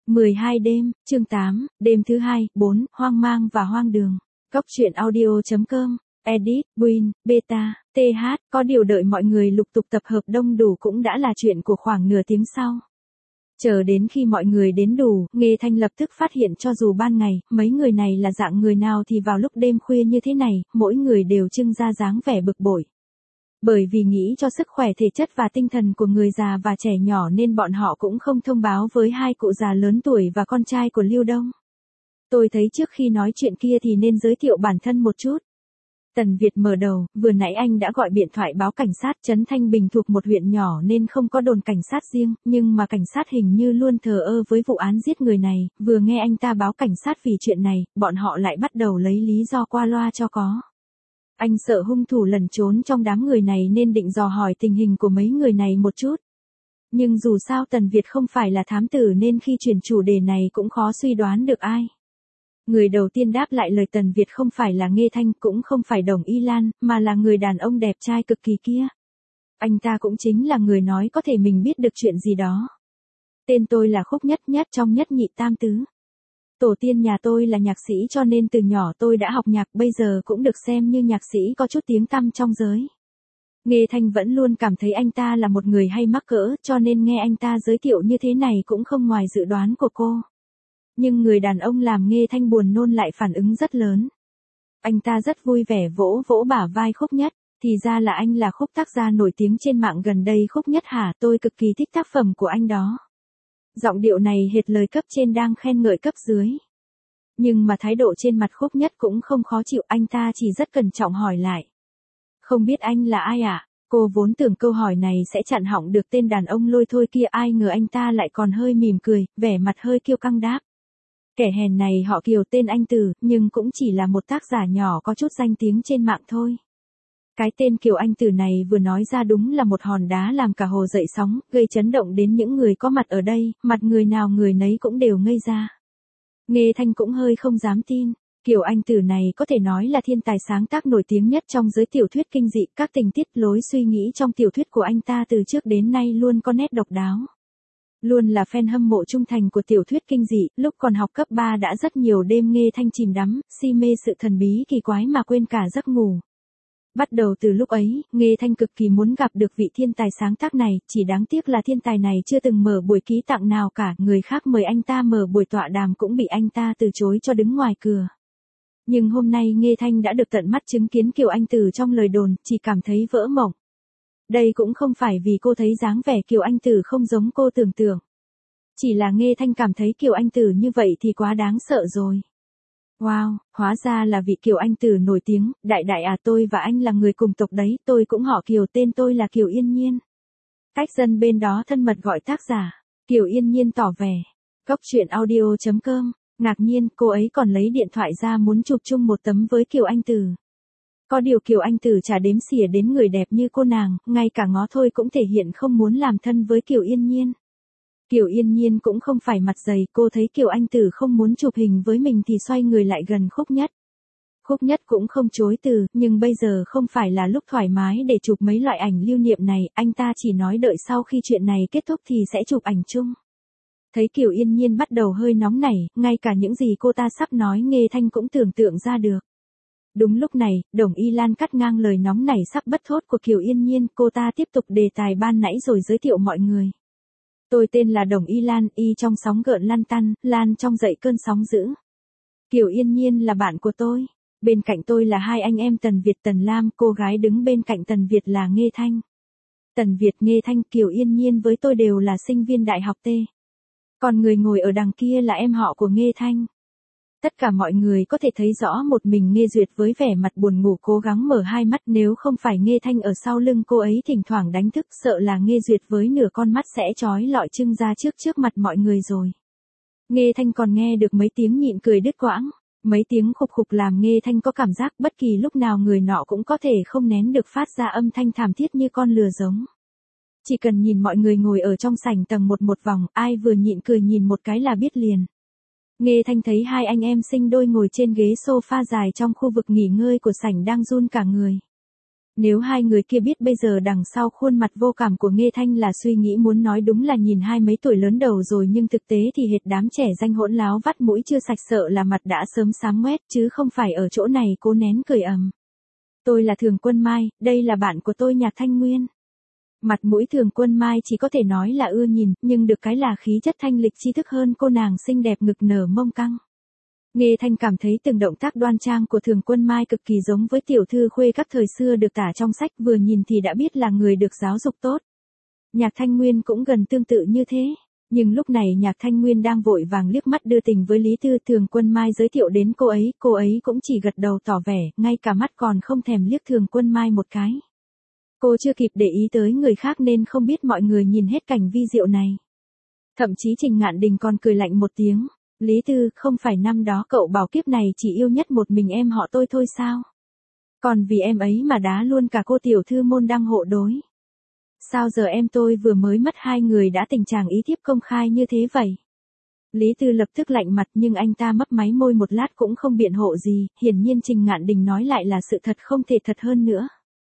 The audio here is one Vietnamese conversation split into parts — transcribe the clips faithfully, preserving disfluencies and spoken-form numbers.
mười hai đêm, chương tám, đêm thứ hai, bốn, hoang mang và hoang đường. Cốc truyện audio chấm com, edit, win, beta, th, có điều đợi mọi người lục tục tập hợp đông đủ cũng đã là chuyện của khoảng nửa tiếng sau. Chờ đến khi mọi người đến đủ, Nghê Thanh lập tức phát hiện cho dù ban ngày, mấy người này là dạng người nào thì vào lúc đêm khuya như thế này, mỗi người đều trưng ra dáng vẻ bực bội. Bởi vì nghĩ cho sức khỏe thể chất và tinh thần của người già và trẻ nhỏ nên bọn họ cũng không thông báo với hai cụ già lớn tuổi và con trai của Lưu Đông. Tôi thấy trước khi nói chuyện kia thì nên giới thiệu bản thân một chút. Tần Việt mở đầu, vừa nãy anh đã gọi điện thoại báo cảnh sát. Trấn Thanh Bình thuộc một huyện nhỏ nên không có đồn cảnh sát riêng, nhưng mà cảnh sát hình như luôn thờ ơ với vụ án giết người này. Vừa nghe anh ta báo cảnh sát vì chuyện này, bọn họ lại bắt đầu lấy lý do qua loa cho có. Anh sợ hung thủ lẩn trốn trong đám người này nên định dò hỏi tình hình của mấy người này một chút. Nhưng dù sao Tần Việt không phải là thám tử nên khi chuyển chủ đề này cũng khó suy đoán được ai. Người đầu tiên đáp lại lời Tần Việt không phải là Nghê Thanh, cũng không phải Đồng Y Lan, mà là người đàn ông đẹp trai cực kỳ kia. Anh ta cũng chính là người nói có thể mình biết được chuyện gì đó. Tên tôi là Khúc Nhất, nhất trong nhất nhị tam tứ. Tổ tiên nhà tôi là nhạc sĩ cho nên từ nhỏ tôi đã học nhạc, bây giờ cũng được xem như nhạc sĩ có chút tiếng tăm trong giới. Nghê Thanh vẫn luôn cảm thấy anh ta là một người hay mắc cỡ, cho nên nghe anh ta giới thiệu như thế này cũng không ngoài dự đoán của cô. Nhưng người đàn ông làm Nghê Thanh buồn nôn lại phản ứng rất lớn. Anh ta rất vui vẻ vỗ vỗ bả vai Khúc Nhất, thì ra là anh là Khúc tác gia nổi tiếng trên mạng gần đây. Khúc Nhất hả, tôi cực kỳ thích tác phẩm của anh đó. Giọng điệu này hệt lời cấp trên đang khen ngợi cấp dưới. Nhưng mà thái độ trên mặt Khúc Nhất cũng không khó chịu, anh ta chỉ rất cẩn trọng hỏi lại. Không biết anh là ai ạ? À? Cô vốn tưởng câu hỏi này sẽ chặn họng được tên đàn ông lôi thôi kia, ai ngờ anh ta lại còn hơi mỉm cười, vẻ mặt hơi kiêu căng đáp. Kẻ hèn này họ Kiều, tên anh Tử, nhưng cũng chỉ là một tác giả nhỏ có chút danh tiếng trên mạng thôi. Cái tên Kiều Anh Tử này vừa nói ra đúng là một hòn đá làm cả hồ dậy sóng, gây chấn động đến những người có mặt ở đây, mặt người nào người nấy cũng đều ngây ra. Nghê Thanh cũng hơi không dám tin, Kiều Anh Tử này có thể nói là thiên tài sáng tác nổi tiếng nhất trong giới tiểu thuyết kinh dị, các tình tiết lối suy nghĩ trong tiểu thuyết của anh ta từ trước đến nay luôn có nét độc đáo. Luôn là fan hâm mộ trung thành của tiểu thuyết kinh dị, lúc còn học cấp ba đã rất nhiều đêm Nghê Thanh chìm đắm, si mê sự thần bí kỳ quái mà quên cả giấc ngủ. Bắt đầu từ lúc ấy, Nghê Thanh cực kỳ muốn gặp được vị thiên tài sáng tác này, chỉ đáng tiếc là thiên tài này chưa từng mở buổi ký tặng nào cả, người khác mời anh ta mở buổi tọa đàm cũng bị anh ta từ chối cho đứng ngoài cửa. Nhưng hôm nay Nghê Thanh đã được tận mắt chứng kiến Kiều Anh Tử trong lời đồn, chỉ cảm thấy vỡ mộng. Đây cũng không phải vì cô thấy dáng vẻ Kiều Anh Tử không giống cô tưởng tượng. Chỉ là Nghê Thanh cảm thấy Kiều Anh Tử như vậy thì quá đáng sợ rồi. Wow, hóa ra là vị Kiều Anh Tử nổi tiếng, đại đại à, tôi và anh là người cùng tộc đấy, tôi cũng họ Kiều, tên tôi là Kiều Yên Nhiên. Cách dân bên đó thân mật gọi tác giả, Kiều Yên Nhiên tỏ vẻ. Cốc truyện audio chấm com, ngạc nhiên, cô ấy còn lấy điện thoại ra muốn chụp chung một tấm với Kiều Anh Tử. Có điều Kiều Anh Tử chả đếm xỉa đến người đẹp như cô nàng, ngay cả ngó thôi cũng thể hiện không muốn làm thân với Kiều Yên Nhiên. Kiều Yên Nhiên cũng không phải mặt dày, cô thấy Kiều Anh Tử không muốn chụp hình với mình thì xoay người lại gần Khúc Nhất. Khúc Nhất cũng không chối từ, nhưng bây giờ không phải là lúc thoải mái để chụp mấy loại ảnh lưu niệm này, anh ta chỉ nói đợi sau khi chuyện này kết thúc thì sẽ chụp ảnh chung. Thấy Kiều Yên Nhiên bắt đầu hơi nóng nảy, ngay cả những gì cô ta sắp nói Nghê Thanh cũng tưởng tượng ra được. Đúng lúc này, Đồng Y Lan cắt ngang lời nóng nảy sắp bất thốt của Kiều Yên Nhiên, cô ta tiếp tục đề tài ban nãy rồi giới thiệu mọi người. Tôi tên là Đồng Y Lan, y trong sóng gợn lan tăn, lan trong dậy cơn sóng dữ. Kiều Yên Nhiên là bạn của tôi. Bên cạnh tôi là hai anh em Tần Việt Tần Lam, cô gái đứng bên cạnh Tần Việt là Nghê Thanh. Tần Việt Nghê Thanh Kiều Yên Nhiên với tôi đều là sinh viên đại học T. Còn người ngồi ở đằng kia là em họ của Nghê Thanh. Tất cả mọi người có thể thấy rõ một mình Nghê Duyệt với vẻ mặt buồn ngủ cố gắng mở hai mắt, nếu không phải Nghê Thanh ở sau lưng cô ấy thỉnh thoảng đánh thức, sợ là Nghê Duyệt với nửa con mắt sẽ chói lọi trưng ra trước trước mặt mọi người rồi. Nghê Thanh còn nghe được mấy tiếng nhịn cười đứt quãng, mấy tiếng khục khục làm Nghê Thanh có cảm giác bất kỳ lúc nào người nọ cũng có thể không nén được phát ra âm thanh thảm thiết như con lừa giống. Chỉ cần nhìn mọi người ngồi ở trong sảnh tầng một một vòng, ai vừa nhịn cười nhìn một cái là biết liền. Nghê Thanh thấy hai anh em sinh đôi ngồi trên ghế sofa dài trong khu vực nghỉ ngơi của sảnh đang run cả người. Nếu hai người kia biết bây giờ đằng sau khuôn mặt vô cảm của Nghê Thanh là suy nghĩ muốn nói đúng là nhìn hai mấy tuổi lớn đầu rồi, nhưng thực tế thì hệt đám trẻ danh hỗn láo vắt mũi chưa sạch sợ là mặt đã sớm xám ngoét, chứ không phải ở chỗ này cố nén cười ầm. Tôi là Thường Quân Mai, đây là bạn của tôi Nhạc Thanh Nguyên. Mặt mũi Thường Quân Mai chỉ có thể nói là ưa nhìn, nhưng được cái là khí chất thanh lịch tri thức hơn cô nàng xinh đẹp ngực nở mông căng. Nghê Thanh cảm thấy từng động tác đoan trang của Thường Quân Mai cực kỳ giống với tiểu thư khuê các thời xưa được tả trong sách, vừa nhìn thì đã biết là người được giáo dục tốt. Nhạc Thanh Nguyên cũng gần tương tự như thế, nhưng lúc này Nhạc Thanh Nguyên đang vội vàng liếc mắt đưa tình với Lý Tư. Thường Quân Mai giới thiệu đến cô ấy, cô ấy cũng chỉ gật đầu tỏ vẻ, ngay cả mắt còn không thèm liếc Thường Quân Mai một cái. Cô chưa kịp để ý tới người khác nên không biết mọi người nhìn hết cảnh vi diệu này. Thậm chí Trình Ngạn Đình còn cười lạnh một tiếng. Lý Tư, không phải năm đó cậu bảo kiếp này chỉ yêu nhất một mình em họ tôi thôi sao? Còn vì em ấy mà đá luôn cả cô tiểu thư môn đăng hộ đối. Sao giờ em tôi vừa mới mất hai người đã tình trạng ý thiếp công khai như thế vậy? Lý Tư lập tức lạnh mặt, nhưng anh ta mấp máy môi một lát cũng không biện hộ gì, hiển nhiên Trình Ngạn Đình nói lại là sự thật không thể thật hơn nữa.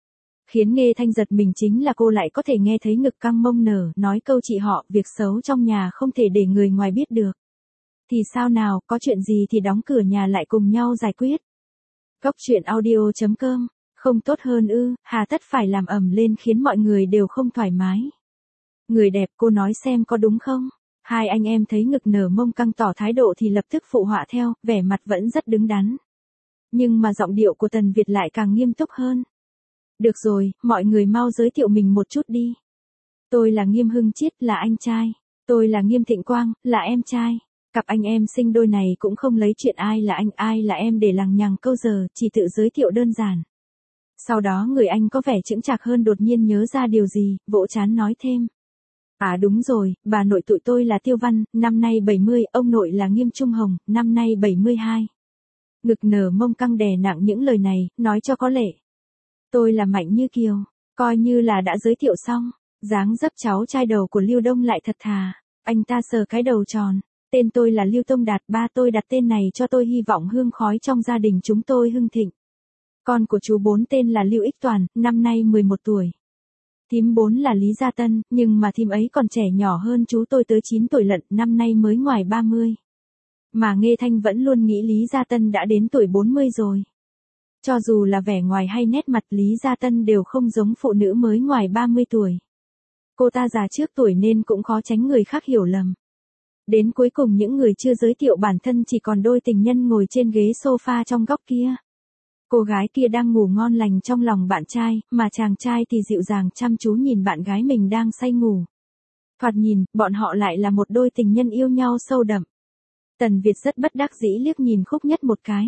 Khiến Nghê Thanh giật mình chính là cô lại có thể nghe thấy ngực căng mông nở, nói câu chị họ, việc xấu trong nhà không thể để người ngoài biết được. Thì sao nào, có chuyện gì thì đóng cửa nhà lại cùng nhau giải quyết. Góc truyện audio chấm com, không tốt hơn ư, hà tất phải làm ầm lên khiến mọi người đều không thoải mái. Người đẹp, cô nói xem có đúng không? Hai anh em thấy ngực nở mông căng tỏ thái độ thì lập tức phụ họa theo, vẻ mặt vẫn rất đứng đắn. Nhưng mà giọng điệu của Tần Việt lại càng nghiêm túc hơn. Được rồi, mọi người mau giới thiệu mình một chút đi. Tôi là Nghiêm Hưng Chiết, là anh trai. Tôi là Nghiêm Thịnh Quang, là em trai. Cặp anh em sinh đôi này cũng không lấy chuyện ai là anh ai là em để lằng nhằng câu giờ, chỉ tự giới thiệu đơn giản. Sau đó người anh có vẻ chững chạc hơn đột nhiên nhớ ra điều gì, vỗ trán nói thêm. À đúng rồi, bà nội tụi tôi là Tiêu Văn, năm nay bảy mươi, ông nội là Nghiêm Trung Hồng, năm nay bảy mươi hai. Ngực nở mông căng đè nặng những lời này, nói cho có lệ. Tôi là Mạnh Như Kiều, coi như là đã giới thiệu xong, dáng dấp cháu trai đầu của Lưu Đông lại thật thà, anh ta sờ cái đầu tròn. Tên tôi là Lưu Tông Đạt, ba tôi đặt tên này cho tôi hy vọng hương khói trong gia đình chúng tôi hưng thịnh. Con của chú bốn tên là Lưu Ích Toàn, năm nay mười một tuổi. Thím bốn là Lý Gia Tân, nhưng mà thím ấy còn trẻ nhỏ hơn chú tôi tới chín tuổi lận, năm nay mới ngoài ba mươi. Mà Nghê Thanh vẫn luôn nghĩ Lý Gia Tân đã đến tuổi bốn mươi rồi. Cho dù là vẻ ngoài hay nét mặt Lý Gia Tân đều không giống phụ nữ mới ngoài ba mươi tuổi. Cô ta già trước tuổi nên cũng khó tránh người khác hiểu lầm. Đến cuối cùng những người chưa giới thiệu bản thân chỉ còn đôi tình nhân ngồi trên ghế sofa trong góc kia. Cô gái kia đang ngủ ngon lành trong lòng bạn trai, mà chàng trai thì dịu dàng chăm chú nhìn bạn gái mình đang say ngủ. Thoạt nhìn, bọn họ lại là một đôi tình nhân yêu nhau sâu đậm. Tần Việt rất bất đắc dĩ liếc nhìn Khúc Nhất một cái.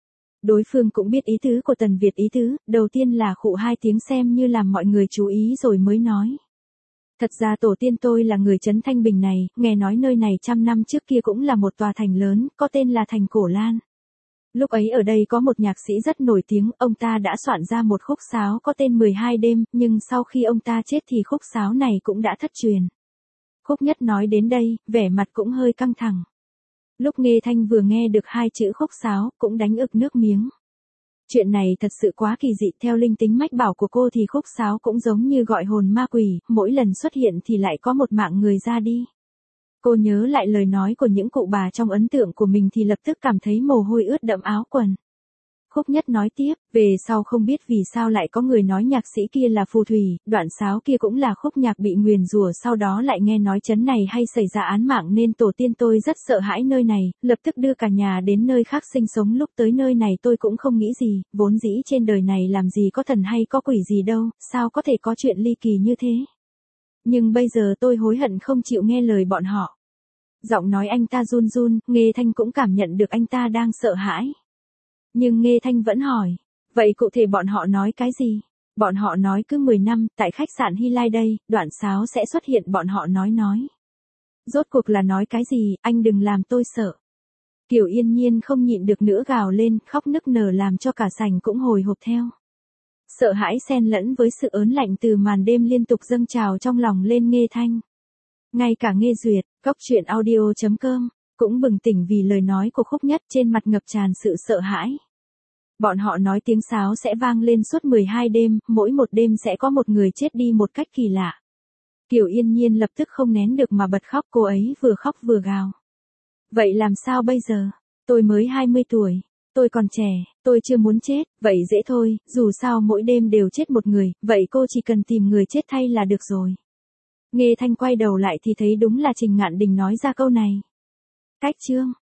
Đối phương cũng biết ý tứ của Tần Việt ý tứ, đầu tiên là khụ hai tiếng xem như làm mọi người chú ý rồi mới nói. Thật ra tổ tiên tôi là người trấn Thanh Bình này, nghe nói nơi này trăm năm trước kia cũng là một tòa thành lớn, có tên là thành Cổ Lan. Lúc ấy ở đây có một nhạc sĩ rất nổi tiếng, ông ta đã soạn ra một khúc sáo có tên mười hai đêm, nhưng sau khi ông ta chết thì khúc sáo này cũng đã thất truyền. Khúc Nhất nói đến đây, vẻ mặt cũng hơi căng thẳng. Lúc Nghê Thanh vừa nghe được hai chữ khúc sáo, cũng đánh ực nước miếng. Chuyện này thật sự quá kỳ dị, theo linh tính mách bảo của cô thì khúc sáo cũng giống như gọi hồn ma quỷ, mỗi lần xuất hiện thì lại có một mạng người ra đi. Cô nhớ lại lời nói của những cụ bà trong ấn tượng của mình thì lập tức cảm thấy mồ hôi ướt đẫm áo quần. Khúc Nhất nói tiếp, về sau không biết vì sao lại có người nói nhạc sĩ kia là phù thủy, đoạn sáo kia cũng là khúc nhạc bị nguyền rủa, sau đó lại nghe nói chấn này hay xảy ra án mạng nên tổ tiên tôi rất sợ hãi nơi này, lập tức đưa cả nhà đến nơi khác sinh sống. Lúc tới nơi này tôi cũng không nghĩ gì, vốn dĩ trên đời này làm gì có thần hay có quỷ gì đâu, sao có thể có chuyện ly kỳ như thế. Nhưng bây giờ tôi hối hận không chịu nghe lời bọn họ. Giọng nói anh ta run run, Nghê Thanh cũng cảm nhận được anh ta đang sợ hãi. Nhưng Nghê Thanh vẫn hỏi, vậy cụ thể bọn họ nói cái gì? Bọn họ nói cứ mười năm, tại khách sạn Hy Lai đây, đoạn sáo sẽ xuất hiện, bọn họ nói nói. Rốt cuộc là nói cái gì, anh đừng làm tôi sợ. Kiều Yên Nhiên không nhịn được nữa gào lên, khóc nức nở làm cho cả sảnh cũng hồi hộp theo. Sợ hãi xen lẫn với sự ớn lạnh từ màn đêm liên tục dâng trào trong lòng lên Nghê Thanh. Ngay cả Nghê Duyệt, góc truyện audio chấm com, cũng bừng tỉnh vì lời nói của Khúc Nhất, trên mặt ngập tràn sự sợ hãi. Bọn họ nói tiếng sáo sẽ vang lên suốt mười hai đêm, mỗi một đêm sẽ có một người chết đi một cách kỳ lạ. Kiều Yên Nhiên lập tức không nén được mà bật khóc, cô ấy vừa khóc vừa gào. Vậy làm sao bây giờ? Tôi mới hai mươi tuổi. Tôi còn trẻ, tôi chưa muốn chết, vậy dễ thôi, dù sao mỗi đêm đều chết một người, vậy cô chỉ cần tìm người chết thay là được rồi. Nghe Thanh quay đầu lại thì thấy đúng là Trình Ngạn Đình nói ra câu này. Cách chương